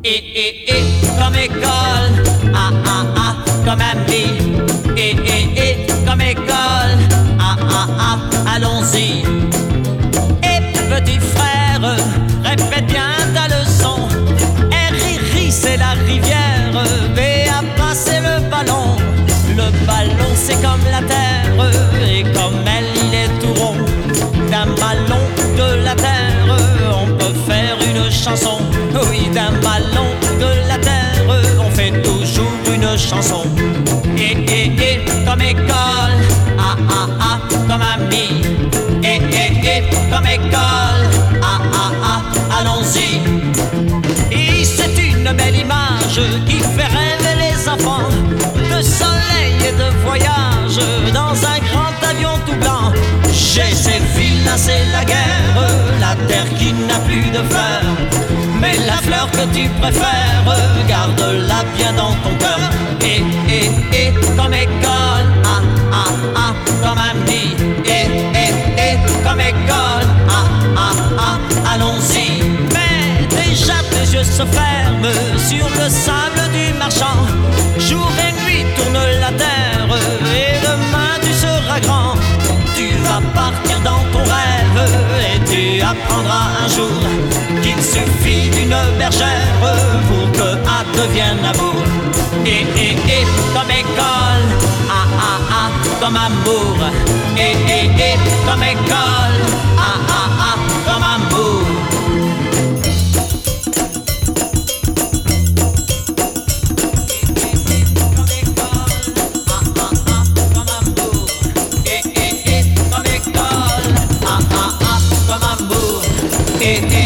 Et comme école, comme ami. Et comme école, allons-y. Et petit frère, répète bien ta leçon. Riri, c'est la rivière, et à passer le ballon. Le ballon, c'est comme la terre, et comme elle, il est tout rond. D'un ballon de la terre, on peut faire une chanson. Oui, d'un ballon de la terre, on fait toujours une chanson. Et comme école, comme ami. Et comme école, allons-y. Et c'est une belle image qui fait rêver les enfants, de soleil et de voyage dans un grand avion tout blanc. J'ai ces villes-là, c'est la guerre, la terre qui n'a plus de fleurs. Mais la fleur que tu préfères, garde-la bien dans ton cœur. Et comme école, comme ami. Et comme école, allons-y. Mais déjà tes yeux se ferment sur le sable du marchand. Jour et nuit tourne la terre, et demain tu seras grand. Tu vas partir dans ton rêve, et tu apprendras un jour qu'il suffit d'une bergère pour que A devienne amour. Et comme école, comme amour. Et comme école, comme amour. Comme école, comme amour.